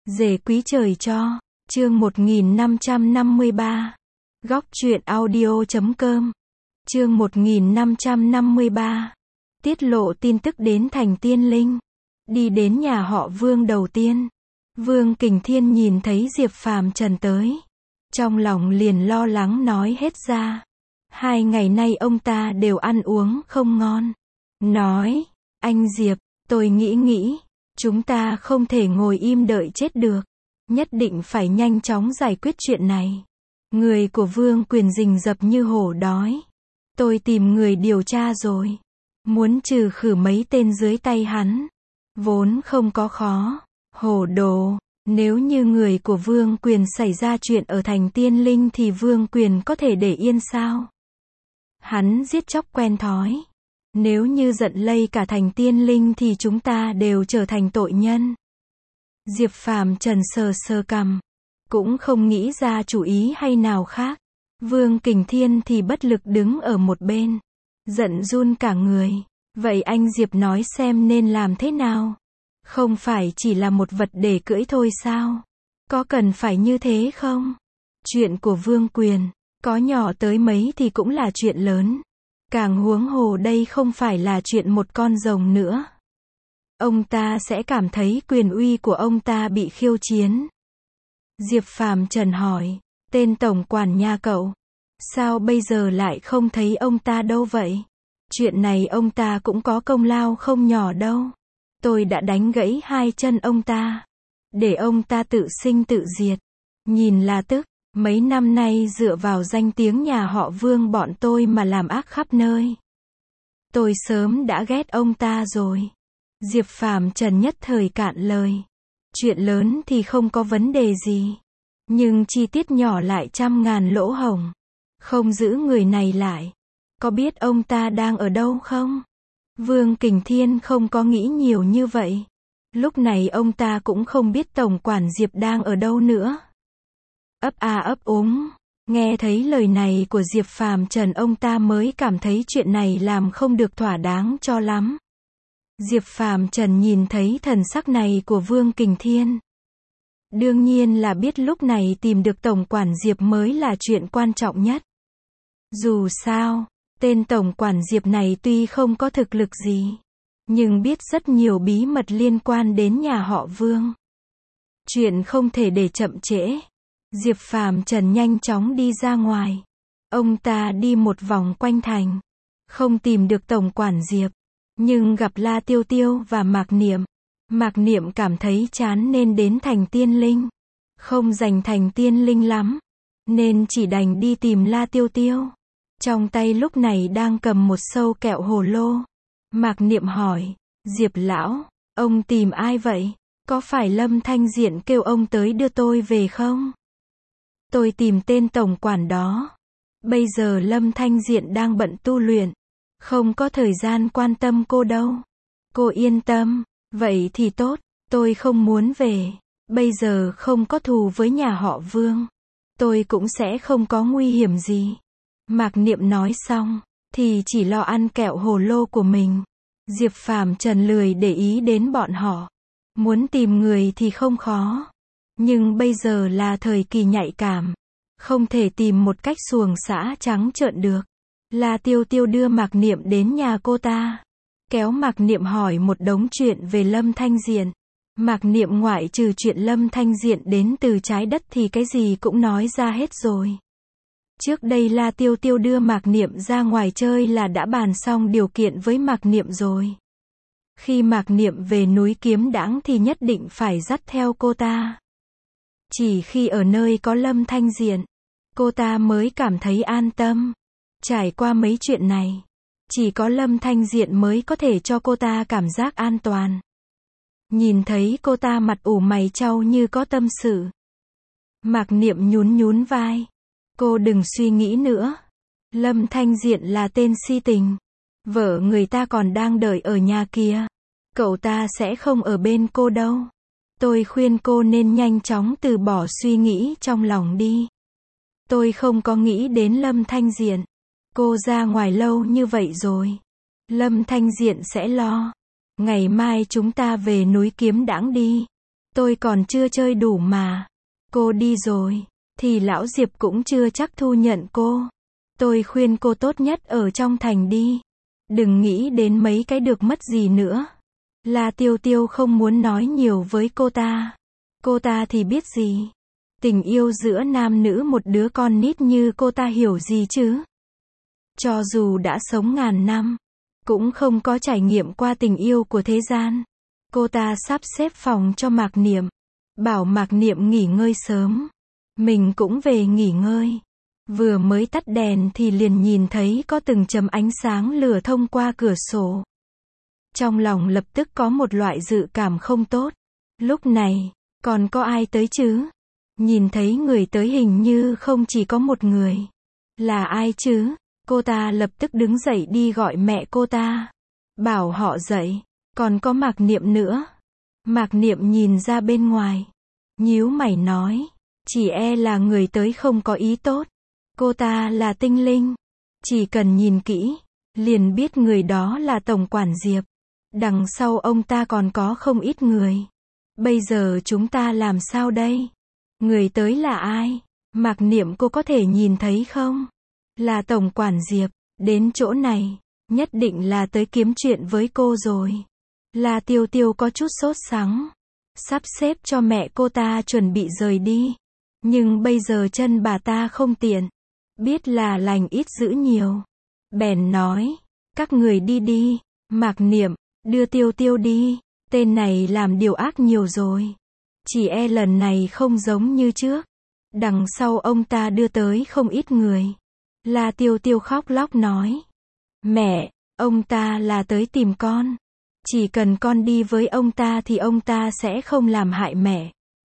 Rể quý trời cho. Chương 1553. Góc truyện audio.com. Chương 1553. Tiết lộ tin tức đến thành tiên linh. Đi đến nhà họ Vương đầu tiên. Vương Kình Thiên nhìn thấy Diệp Phàm Trần tới. Trong lòng liền lo lắng nói hết ra. 2 ngày nay ông ta đều ăn uống không ngon. Nói, anh Diệp, tôi nghĩ, chúng ta không thể ngồi im đợi chết được. Nhất định phải nhanh chóng giải quyết chuyện này. Người của Vương Quyền rình rập như hổ đói. Tôi tìm người điều tra rồi. Muốn trừ khử mấy tên dưới tay hắn. Vốn không có khó. Hổ đồ, nếu như người của Vương Quyền xảy ra chuyện ở thành tiên linh thì Vương Quyền có thể để yên sao? Hắn giết chóc quen thói. Nếu như giận lây cả thành tiên linh thì chúng ta đều trở thành tội nhân. Diệp Phàm Trần sờ sờ cằm. Cũng không nghĩ ra chủ ý hay nào khác. Vương Kình Thiên thì bất lực đứng ở một bên. Giận run cả người. Vậy anh Diệp nói xem nên làm thế nào? Không phải chỉ là một vật để cưỡi thôi sao? Có cần phải như thế không? Chuyện của Vương Quyền, có nhỏ tới mấy thì cũng là chuyện lớn. Càng huống hồ đây không phải là chuyện một con rồng nữa. Ông ta sẽ cảm thấy quyền uy của ông ta bị khiêu chiến. Diệp Phàm Trần hỏi, tên tổng quản nhà cậu, sao bây giờ lại không thấy ông ta đâu vậy? Chuyện này ông ta cũng có công lao không nhỏ đâu. Tôi đã đánh gãy 2 chân ông ta, để ông ta tự sinh tự diệt. Nhìn là tức, mấy năm nay dựa vào danh tiếng nhà họ Vương bọn tôi mà làm ác khắp nơi. Tôi sớm đã ghét ông ta rồi. Diệp Phàm Trần nhất thời cạn lời. Chuyện lớn thì không có vấn đề gì. Nhưng chi tiết nhỏ lại trăm ngàn lỗ hổng. Không giữ người này lại. Có biết ông ta đang ở đâu không? Vương Kình Thiên không có nghĩ nhiều như vậy. Lúc này ông ta cũng không biết tổng quản Diệp đang ở đâu nữa. Ấp a ấp úng. Nghe thấy lời này của Diệp Phàm Trần ông ta mới cảm thấy chuyện này làm không được thỏa đáng cho lắm. Diệp Phàm Trần nhìn thấy thần sắc này của Vương Kình Thiên. Đương nhiên là biết lúc này tìm được tổng quản Diệp mới là chuyện quan trọng nhất. Dù sao, tên tổng quản Diệp này tuy không có thực lực gì, nhưng biết rất nhiều bí mật liên quan đến nhà họ Vương. Chuyện không thể để chậm trễ. Diệp Phàm Trần nhanh chóng đi ra ngoài. Ông ta đi một vòng quanh thành. Không tìm được tổng quản Diệp. Nhưng gặp La Tiêu Tiêu và Mạc Niệm. Mạc Niệm cảm thấy chán nên đến thành tiên linh. Không rành thành tiên linh lắm. Nên chỉ đành đi tìm La Tiêu Tiêu. Trong tay lúc này đang cầm một sâu kẹo hồ lô. Mạc Niệm hỏi. Diệp lão, ông tìm ai vậy? Có phải Lâm Thanh Diện kêu ông tới đưa tôi về không? Tôi tìm tên tổng quản đó. Bây giờ Lâm Thanh Diện đang bận tu luyện. Không có thời gian quan tâm cô đâu. Cô yên tâm. Vậy thì tốt. Tôi không muốn về. Bây giờ không có thù với nhà họ Vương. Tôi cũng sẽ không có nguy hiểm gì. Mạc Niệm nói xong. Thì chỉ lo ăn kẹo hồ lô của mình. Diệp Phàm Trần lười để ý đến bọn họ. Muốn tìm người thì không khó. Nhưng bây giờ là thời kỳ nhạy cảm. Không thể tìm một cách xuồng xã trắng trợn được. La Tiêu Tiêu đưa Mạc Niệm đến nhà cô ta. Kéo Mạc Niệm hỏi một đống chuyện về Lâm Thanh Diện. Mạc Niệm ngoại trừ chuyện Lâm Thanh Diện đến từ trái đất thì cái gì cũng nói ra hết rồi. Trước đây La Tiêu Tiêu đưa Mạc Niệm ra ngoài chơi là đã bàn xong điều kiện với Mạc Niệm rồi. Khi Mạc Niệm về núi Kiếm Đãng thì nhất định phải dắt theo cô ta. Chỉ khi ở nơi có Lâm Thanh Diện, cô ta mới cảm thấy an tâm. Trải qua mấy chuyện này, chỉ có Lâm Thanh Diện mới có thể cho cô ta cảm giác an toàn. Nhìn thấy cô ta mặt ủ mày chau như có tâm sự. Mạc Niệm nhún nhún vai. Cô đừng suy nghĩ nữa. Lâm Thanh Diện là tên si tình. Vợ người ta còn đang đợi ở nhà kia. Cậu ta sẽ không ở bên cô đâu. Tôi khuyên cô nên nhanh chóng từ bỏ suy nghĩ trong lòng đi. Tôi không có nghĩ đến Lâm Thanh Diện. Cô ra ngoài lâu như vậy rồi. Lâm Thanh Diện sẽ lo. Ngày mai chúng ta về núi Kiếm Đãng đi. Tôi còn chưa chơi đủ mà. Cô đi rồi, thì lão Diệp cũng chưa chắc thu nhận cô. Tôi khuyên cô tốt nhất ở trong thành đi. Đừng nghĩ đến mấy cái được mất gì nữa. La Tiêu Tiêu không muốn nói nhiều với cô ta. Cô ta thì biết gì. Tình yêu giữa nam nữ một đứa con nít như cô ta hiểu gì chứ. Cho dù đã sống ngàn năm, cũng không có trải nghiệm qua tình yêu của thế gian. Cô ta sắp xếp phòng cho Mạc Niệm. Bảo Mạc Niệm nghỉ ngơi sớm. Mình cũng về nghỉ ngơi. Vừa mới tắt đèn thì liền nhìn thấy có từng chấm ánh sáng lửa thông qua cửa sổ. Trong lòng lập tức có một loại dự cảm không tốt. Lúc này, còn có ai tới chứ? Nhìn thấy người tới hình như không chỉ có một người. Là ai chứ? Cô ta lập tức đứng dậy đi gọi mẹ cô ta. Bảo họ dậy. Còn có Mạc Niệm nữa. Mạc Niệm nhìn ra bên ngoài. Nhíu mày nói. Chỉ e là người tới không có ý tốt. Cô ta là tinh linh. Chỉ cần nhìn kỹ, liền biết người đó là Tổng quản Diệp. Đằng sau ông ta còn có không ít người. Bây giờ chúng ta làm sao đây? Người tới là ai? Mạc Niệm cô có thể nhìn thấy không? Là Tổng quản Diệp. Đến chỗ này, nhất định là tới kiếm chuyện với cô rồi. La Tiêu Tiêu có chút sốt sắng. Sắp xếp cho mẹ cô ta chuẩn bị rời đi. Nhưng bây giờ chân bà ta không tiện. Biết là lành ít giữ nhiều. Bèn nói, các người đi đi. Mạc Niệm, đưa Tiêu Tiêu đi. Tên này làm điều ác nhiều rồi. Chỉ e lần này không giống như trước. Đằng sau ông ta đưa tới không ít người. La Tiêu Tiêu khóc lóc nói. Mẹ, ông ta là tới tìm con. Chỉ cần con đi với ông ta thì ông ta sẽ không làm hại mẹ.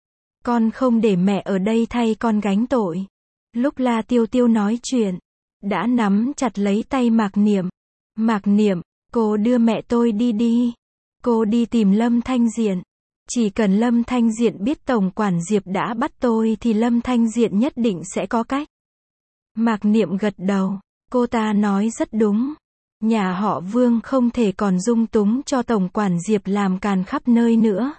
Con không để mẹ ở đây thay con gánh tội. Lúc La Tiêu Tiêu nói chuyện, đã nắm chặt lấy tay Mạc Niệm. Mạc Niệm, cô đưa mẹ tôi đi đi. Cô đi tìm Lâm Thanh Diện. Chỉ cần Lâm Thanh Diện biết Tổng quản Diệp đã bắt tôi thì Lâm Thanh Diện nhất định sẽ có cách. Mạc Niệm gật đầu. Cô ta nói rất đúng. Nhà họ Vương không thể còn dung túng cho Tổng quản Diệp làm càn khắp nơi nữa.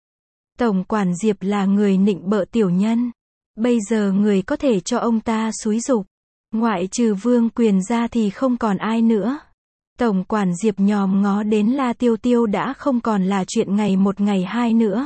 Tổng quản Diệp là người nịnh bợ tiểu nhân. Bây giờ người có thể cho ông ta xúi giục. Ngoại trừ Vương Quyền ra thì không còn ai nữa. Tổng quản Diệp nhòm ngó đến La Tiêu Tiêu đã không còn là chuyện ngày một ngày hai nữa.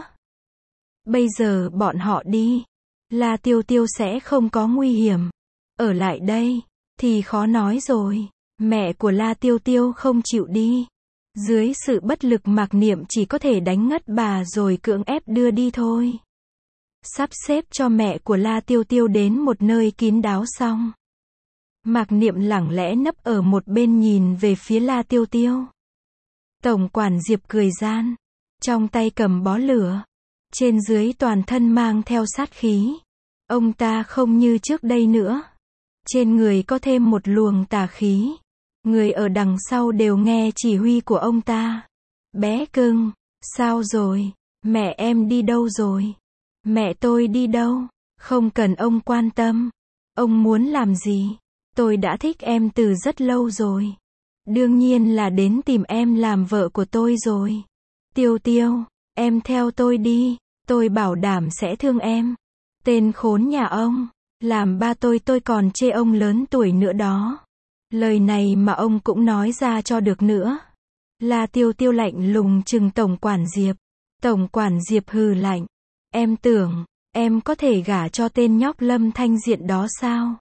Bây giờ bọn họ đi. La Tiêu Tiêu sẽ không có nguy hiểm. Ở lại đây, thì khó nói rồi. Mẹ của La Tiêu Tiêu không chịu đi. Dưới sự bất lực Mạc Niệm chỉ có thể đánh ngất bà rồi cưỡng ép đưa đi thôi. Sắp xếp cho mẹ của La Tiêu Tiêu đến một nơi kín đáo xong. Mạc Niệm lẳng lẽ nấp ở một bên nhìn về phía La Tiêu Tiêu. Tổng quản Diệp cười gian. Trong tay cầm bó lửa. Trên dưới toàn thân mang theo sát khí. Ông ta không như trước đây nữa. Trên người có thêm một luồng tà khí. Người ở đằng sau đều nghe chỉ huy của ông ta. Bé cưng, sao rồi? Mẹ em đi đâu rồi? Mẹ tôi đi đâu? Không cần ông quan tâm. Ông muốn làm gì? Tôi đã thích em từ rất lâu rồi. Đương nhiên là đến tìm em làm vợ của tôi rồi. Tiêu Tiêu, em theo tôi đi. Tôi bảo đảm sẽ thương em. Tên khốn nhà ông. Làm ba tôi còn chê ông lớn tuổi nữa đó. Lời này mà ông cũng nói ra cho được nữa. La Tiêu Tiêu lạnh lùng trừng Tổng quản Diệp. Tổng quản Diệp hừ lạnh. Em tưởng, em có thể gả cho tên nhóc Lâm Thanh Diện đó sao?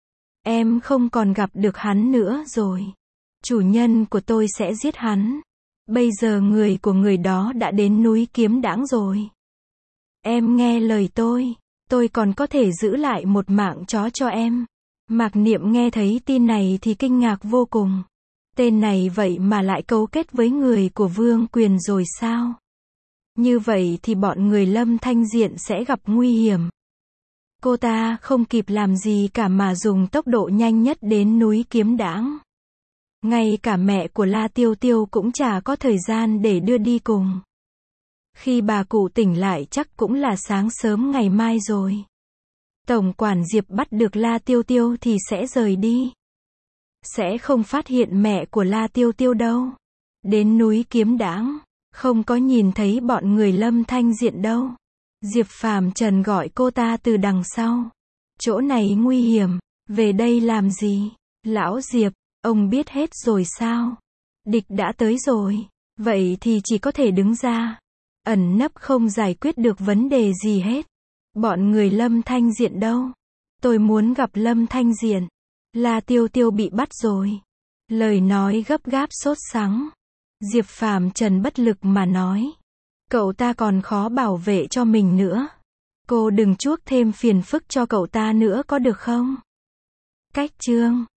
Em không còn gặp được hắn nữa rồi. Chủ nhân của tôi sẽ giết hắn. Bây giờ người của người đó đã đến núi Kiếm Đãng rồi. Em nghe lời tôi còn có thể giữ lại một mạng chó cho em. Mạc Niệm nghe thấy tin này thì kinh ngạc vô cùng. Tên này vậy mà lại cấu kết với người của Vương Quyền rồi sao? Như vậy thì bọn người Lâm Thanh Diện sẽ gặp nguy hiểm. Cô ta không kịp làm gì cả mà dùng tốc độ nhanh nhất đến núi Kiếm Đãng. Ngay cả mẹ của La Tiêu Tiêu cũng chả có thời gian để đưa đi cùng. Khi bà cụ tỉnh lại chắc cũng là sáng sớm ngày mai rồi. Tổng quản Diệp bắt được La Tiêu Tiêu thì sẽ rời đi. Sẽ không phát hiện mẹ của La Tiêu Tiêu đâu. Đến núi Kiếm Đãng, Không có nhìn thấy bọn người Lâm Thanh Diện đâu. Diệp Phàm Trần gọi cô ta từ đằng sau. Chỗ này nguy hiểm, về đây làm gì? Lão Diệp, ông biết hết rồi sao? Địch đã tới rồi, vậy thì chỉ có thể đứng ra. Ẩn nấp không giải quyết được vấn đề gì hết. Bọn người Lâm Thanh Diện đâu? Tôi muốn gặp Lâm Thanh Diện. La Tiêu Tiêu bị bắt rồi. Lời nói gấp gáp sốt sắng. Diệp Phàm Trần bất lực mà nói. Cậu ta còn khó bảo vệ cho mình nữa. Cô đừng chuốc thêm phiền phức cho cậu ta nữa có được không? Cách chương